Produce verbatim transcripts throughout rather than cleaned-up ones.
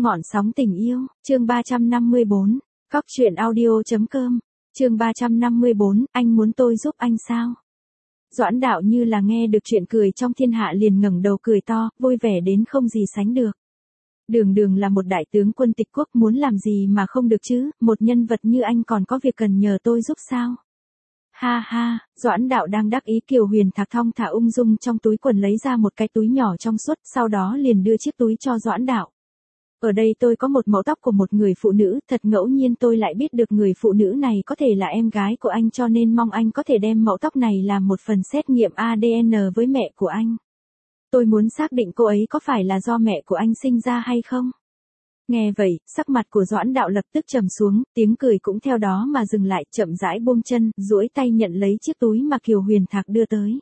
Ngọn sóng tình yêu, chương ba trăm năm mươi bốn, Cóc truyện audio.com, chương ba trăm năm mươi bốn, anh muốn tôi giúp anh sao? Doãn Đạo như là nghe được chuyện cười trong thiên hạ liền ngẩng đầu cười to, vui vẻ đến không gì sánh được. Đường đường là một đại tướng quân tịch quốc, muốn làm gì mà không được chứ, một nhân vật như anh còn có việc cần nhờ tôi giúp sao? Ha ha, Doãn Đạo đang đắc ý. Kiều Huyền Thạc thong thả ung dung trong túi quần lấy ra một cái túi nhỏ trong suốt, sau đó liền đưa chiếc túi cho Doãn Đạo. Ở đây tôi có một mẫu tóc của một người phụ nữ, thật ngẫu nhiên tôi lại biết được người phụ nữ này có thể là em gái của anh, cho nên mong anh có thể đem mẫu tóc này làm một phần xét nghiệm a đê en với mẹ của anh. Tôi muốn xác định cô ấy có phải là do mẹ của anh sinh ra hay không. Nghe vậy, sắc mặt của Doãn Đạo lập tức trầm xuống, tiếng cười cũng theo đó mà dừng lại, chậm rãi buông chân, duỗi tay nhận lấy chiếc túi mà Kiều Huyền Thạc đưa tới.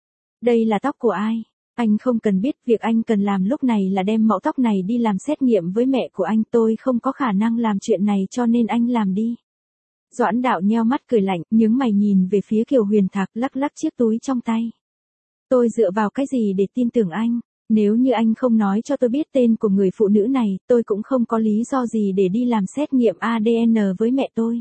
Đây là tóc của ai? Anh không cần biết, việc anh cần làm lúc này là đem mẫu tóc này đi làm xét nghiệm với mẹ của anh, tôi không có khả năng làm chuyện này cho nên anh làm đi. Doãn Đạo nheo mắt cười lạnh, nhướng mày nhìn về phía Kiều Huyền Thạc, lắc lắc chiếc túi trong tay. Tôi dựa vào cái gì để tin tưởng anh? Nếu như anh không nói cho tôi biết tên của người phụ nữ này, tôi cũng không có lý do gì để đi làm xét nghiệm a đê en với mẹ tôi.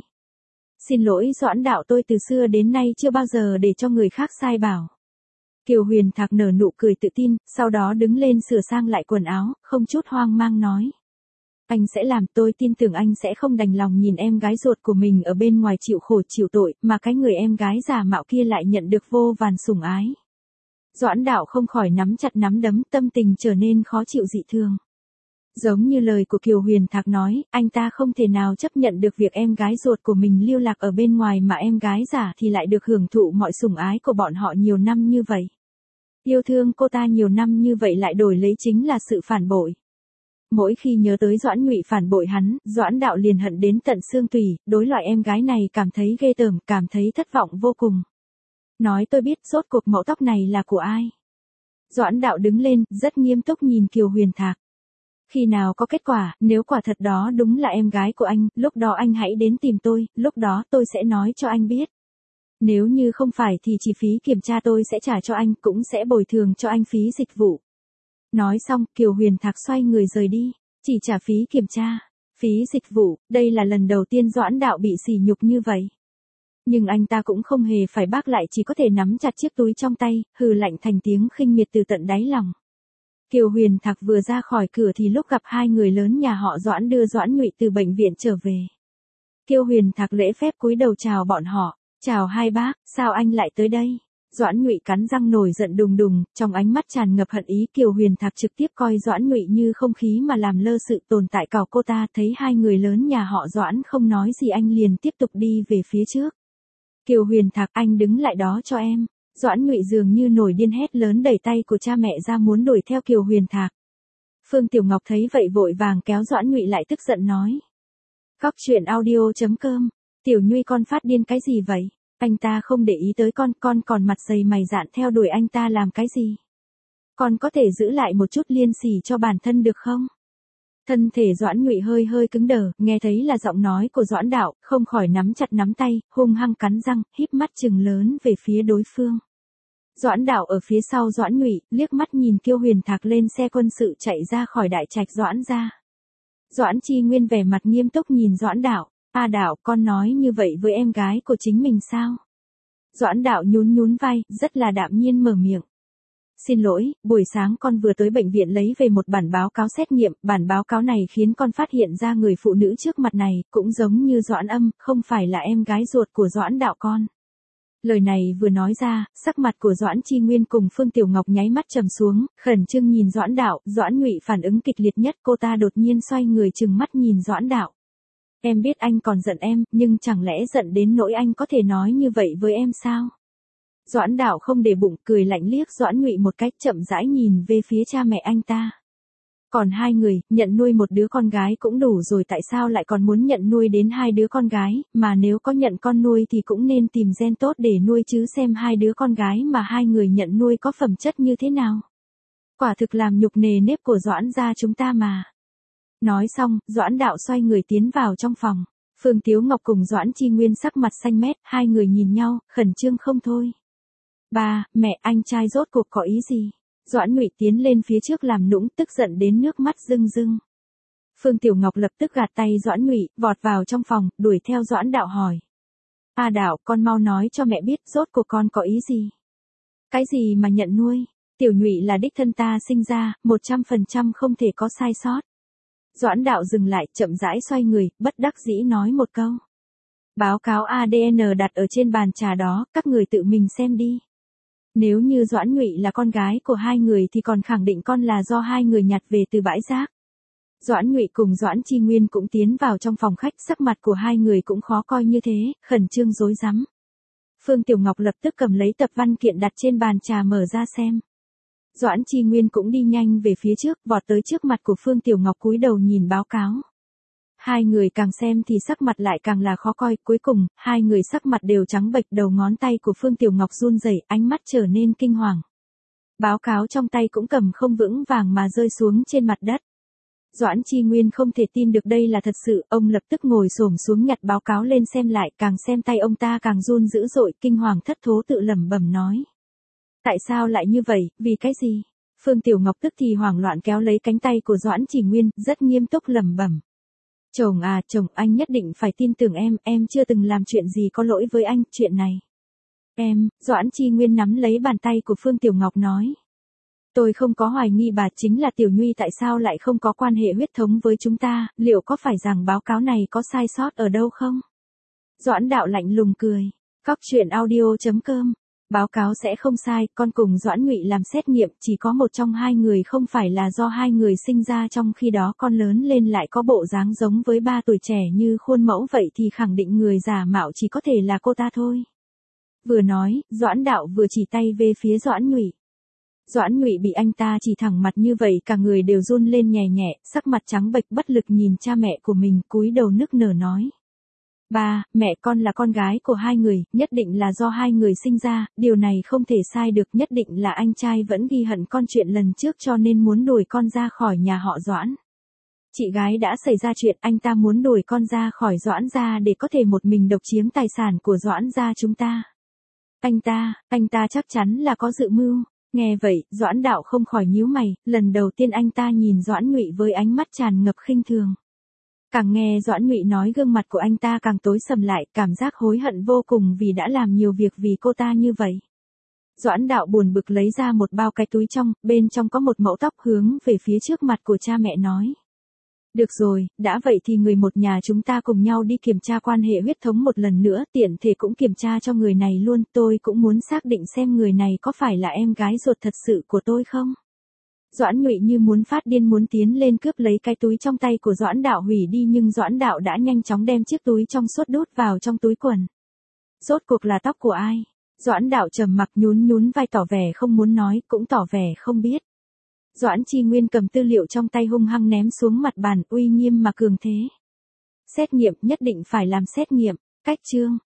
Xin lỗi Doãn Đạo, tôi từ xưa đến nay chưa bao giờ để cho người khác sai bảo. Kiều Huyền Thạc nở nụ cười tự tin, sau đó đứng lên sửa sang lại quần áo, không chút hoang mang nói. Anh sẽ làm, tôi tin tưởng anh sẽ không đành lòng nhìn em gái ruột của mình ở bên ngoài chịu khổ chịu tội, mà cái người em gái giả mạo kia lại nhận được vô vàn sủng ái. Doãn Đạo không khỏi nắm chặt nắm đấm, tâm tình trở nên khó chịu dị thường. Giống như lời của Kiều Huyền Thạc nói, anh ta không thể nào chấp nhận được việc em gái ruột của mình lưu lạc ở bên ngoài mà em gái giả thì lại được hưởng thụ mọi sủng ái của bọn họ nhiều năm như vậy. Yêu thương cô ta nhiều năm như vậy lại đổi lấy chính là sự phản bội. Mỗi khi nhớ tới Doãn Nhụy phản bội hắn, Doãn Đạo liền hận đến tận xương tủy, đối loại em gái này cảm thấy ghê tởm, cảm thấy thất vọng vô cùng. Nói tôi biết rốt cuộc mẫu tóc này là của ai. Doãn Đạo đứng lên, rất nghiêm túc nhìn Kiều Huyền Thạc. Khi nào có kết quả, nếu quả thật đó đúng là em gái của anh, lúc đó anh hãy đến tìm tôi, lúc đó tôi sẽ nói cho anh biết. Nếu như không phải thì chi phí kiểm tra tôi sẽ trả cho anh, cũng sẽ bồi thường cho anh phí dịch vụ. Nói xong, Kiều Huyền Thạc xoay người rời đi, chỉ trả phí kiểm tra, phí dịch vụ, đây là lần đầu tiên Doãn Đạo bị sỉ nhục như vậy. Nhưng anh ta cũng không hề phải bác lại, chỉ có thể nắm chặt chiếc túi trong tay, hừ lạnh thành tiếng khinh miệt từ tận đáy lòng. Kiều Huyền Thạc vừa ra khỏi cửa thì lúc gặp hai người lớn nhà họ Doãn đưa Doãn Nhụy từ bệnh viện trở về. Kiều Huyền Thạc lễ phép cúi đầu chào bọn họ, chào hai bác, sao anh lại tới đây? Doãn Nhụy cắn răng nổi giận đùng đùng, trong ánh mắt tràn ngập hận ý. Kiều Huyền Thạc trực tiếp coi Doãn Nhụy như không khí mà làm lơ sự tồn tại của cô ta. Thấy hai người lớn nhà họ Doãn không nói gì, anh liền tiếp tục đi về phía trước. Kiều Huyền Thạc, anh đứng lại đó cho em. Doãn Nhụy dường như nổi điên hét lớn, đẩy tay của cha mẹ ra muốn đuổi theo Kiều Huyền Thạc. Phương Tiểu Ngọc thấy vậy vội vàng kéo Doãn Nhụy lại, tức giận nói. Cóc truyện audio.com, Tiểu Nhuy con phát điên cái gì vậy? Anh ta không để ý tới con, con còn mặt dày mày dạn theo đuổi anh ta làm cái gì? Con có thể giữ lại một chút liên sỉ cho bản thân được không? Thân thể Doãn Nhụy hơi hơi cứng đờ, nghe thấy là giọng nói của Doãn Đạo, không khỏi nắm chặt nắm tay, hung hăng cắn răng, híp mắt trừng lớn về phía đối phương. Doãn Đạo ở phía sau Doãn Nhụy, liếc mắt nhìn Kiều Huyền Thạc lên xe quân sự chạy ra khỏi đại trạch Doãn gia. Doãn Chi Nguyên vẻ mặt nghiêm túc nhìn Doãn Đạo, "A Đạo, con nói như vậy với em gái của chính mình sao?" Doãn Đạo nhún nhún vai, rất là đạm nhiên mở miệng. Xin lỗi, buổi sáng con vừa tới bệnh viện lấy về một bản báo cáo xét nghiệm, bản báo cáo này khiến con phát hiện ra người phụ nữ trước mặt này, cũng giống như Doãn Âm, không phải là em gái ruột của Doãn Đạo con. Lời này vừa nói ra, sắc mặt của Doãn Chi Nguyên cùng Phương Tiểu Ngọc nháy mắt trầm xuống, khẩn trương nhìn Doãn Đạo. Doãn Nhụy phản ứng kịch liệt nhất, cô ta đột nhiên xoay người trừng mắt nhìn Doãn Đạo. Em biết anh còn giận em, nhưng chẳng lẽ giận đến nỗi anh có thể nói như vậy với em sao? Doãn Đạo không để bụng, cười lạnh liếc Doãn Nhụy một cách, chậm rãi nhìn về phía cha mẹ anh ta. Còn hai người, nhận nuôi một đứa con gái cũng đủ rồi, tại sao lại còn muốn nhận nuôi đến hai đứa con gái, mà nếu có nhận con nuôi thì cũng nên tìm gen tốt để nuôi chứ, xem hai đứa con gái mà hai người nhận nuôi có phẩm chất như thế nào. Quả thực làm nhục nề nếp của Doãn gia chúng ta mà. Nói xong, Doãn Đạo xoay người tiến vào trong phòng. Phương Tiếu Ngọc cùng Doãn Chi Nguyên sắc mặt xanh mét, hai người nhìn nhau, khẩn trương không thôi. Ba, mẹ, anh trai rốt cuộc có ý gì? Doãn Nhụy tiến lên phía trước làm nũng, tức giận đến nước mắt rưng rưng. Phương Tiểu Ngọc lập tức gạt tay Doãn Nhụy, vọt vào trong phòng, đuổi theo Doãn Đạo hỏi. A Đạo, con mau nói cho mẹ biết rốt cuộc con có ý gì? Cái gì mà nhận nuôi? Tiểu Nhụy là đích thân ta sinh ra, một trăm phần trăm không thể có sai sót. Doãn Đạo dừng lại, chậm rãi xoay người, bất đắc dĩ nói một câu. Báo cáo a đê en đặt ở trên bàn trà đó, các người tự mình xem đi. Nếu như Doãn Nhụy là con gái của hai người thì còn khẳng định con là do hai người nhặt về từ bãi rác. Doãn Nhụy cùng Doãn Chi Nguyên cũng tiến vào trong phòng khách, sắc mặt của hai người cũng khó coi như thế, khẩn trương rối rắm. Phương Tiểu Ngọc lập tức cầm lấy tập văn kiện đặt trên bàn trà mở ra xem. Doãn Chi Nguyên cũng đi nhanh về phía trước, vọt tới trước mặt của Phương Tiểu Ngọc cúi đầu nhìn báo cáo. Hai người càng xem thì sắc mặt lại càng là khó coi, cuối cùng, hai người sắc mặt đều trắng bệch, đầu ngón tay của Phương Tiểu Ngọc run rẩy, ánh mắt trở nên kinh hoàng. Báo cáo trong tay cũng cầm không vững vàng mà rơi xuống trên mặt đất. Doãn Chi Nguyên không thể tin được đây là thật sự, ông lập tức ngồi xổm xuống nhặt báo cáo lên xem lại, càng xem tay ông ta càng run dữ dội, kinh hoàng thất thố tự lẩm bẩm nói. Tại sao lại như vậy, vì cái gì? Phương Tiểu Ngọc tức thì hoảng loạn kéo lấy cánh tay của Doãn Chỉ Nguyên, rất nghiêm túc lẩm bẩm. Chồng à, chồng, anh nhất định phải tin tưởng em, em chưa từng làm chuyện gì có lỗi với anh, chuyện này. Em, Doãn Chi Nguyên nắm lấy bàn tay của Phương Tiểu Ngọc nói. Tôi không có hoài nghi bà chính là Tiểu Nhuy, tại sao lại không có quan hệ huyết thống với chúng ta, liệu có phải rằng báo cáo này có sai sót ở đâu không? Doãn Đạo lạnh lùng cười. Cóc truyện audio chấm com. Báo cáo sẽ không sai, con cùng Doãn Nhụy làm xét nghiệm, chỉ có một trong hai người không phải là do hai người sinh ra, trong khi đó con lớn lên lại có bộ dáng giống với ba tuổi trẻ như khuôn mẫu, vậy thì khẳng định người giả mạo chỉ có thể là cô ta thôi. Vừa nói, Doãn Đạo vừa chỉ tay về phía Doãn Nhụy. Doãn Nhụy bị anh ta chỉ thẳng mặt như vậy, cả người đều run lên nhè nhẹ, sắc mặt trắng bệch bất lực nhìn cha mẹ của mình, cúi đầu nức nở nói. Ba, mẹ, con là con gái của hai người, nhất định là do hai người sinh ra, điều này không thể sai được, nhất định là anh trai vẫn ghi hận con chuyện lần trước cho nên muốn đuổi con ra khỏi nhà họ Doãn. Chị gái đã xảy ra chuyện, anh ta muốn đuổi con ra khỏi Doãn gia để có thể một mình độc chiếm tài sản của Doãn gia chúng ta. Anh ta, anh ta chắc chắn là có dự mưu. Nghe vậy, Doãn Đạo không khỏi nhíu mày, lần đầu tiên anh ta nhìn Doãn Nhụy với ánh mắt tràn ngập khinh thường. Càng nghe Doãn Nhụy nói, gương mặt của anh ta càng tối sầm lại, cảm giác hối hận vô cùng vì đã làm nhiều việc vì cô ta như vậy. Doãn Đạo buồn bực lấy ra một bao cái túi trong, bên trong có một mẫu tóc, hướng về phía trước mặt của cha mẹ nói. Được rồi, đã vậy thì người một nhà chúng ta cùng nhau đi kiểm tra quan hệ huyết thống một lần nữa, tiện thể cũng kiểm tra cho người này luôn, tôi cũng muốn xác định xem người này có phải là em gái ruột thật sự của tôi không. Doãn Nhụy như muốn phát điên muốn tiến lên cướp lấy cái túi trong tay của Doãn Đạo hủy đi, nhưng Doãn Đạo đã nhanh chóng đem chiếc túi trong suốt đút vào trong túi quần. Rốt cuộc là tóc của ai? Doãn Đạo trầm mặc nhún nhún vai tỏ vẻ không muốn nói, cũng tỏ vẻ không biết. Doãn Chi Nguyên cầm tư liệu trong tay hung hăng ném xuống mặt bàn, uy nghiêm mà cường thế. Xét nghiệm, nhất định phải làm xét nghiệm. Cách chương.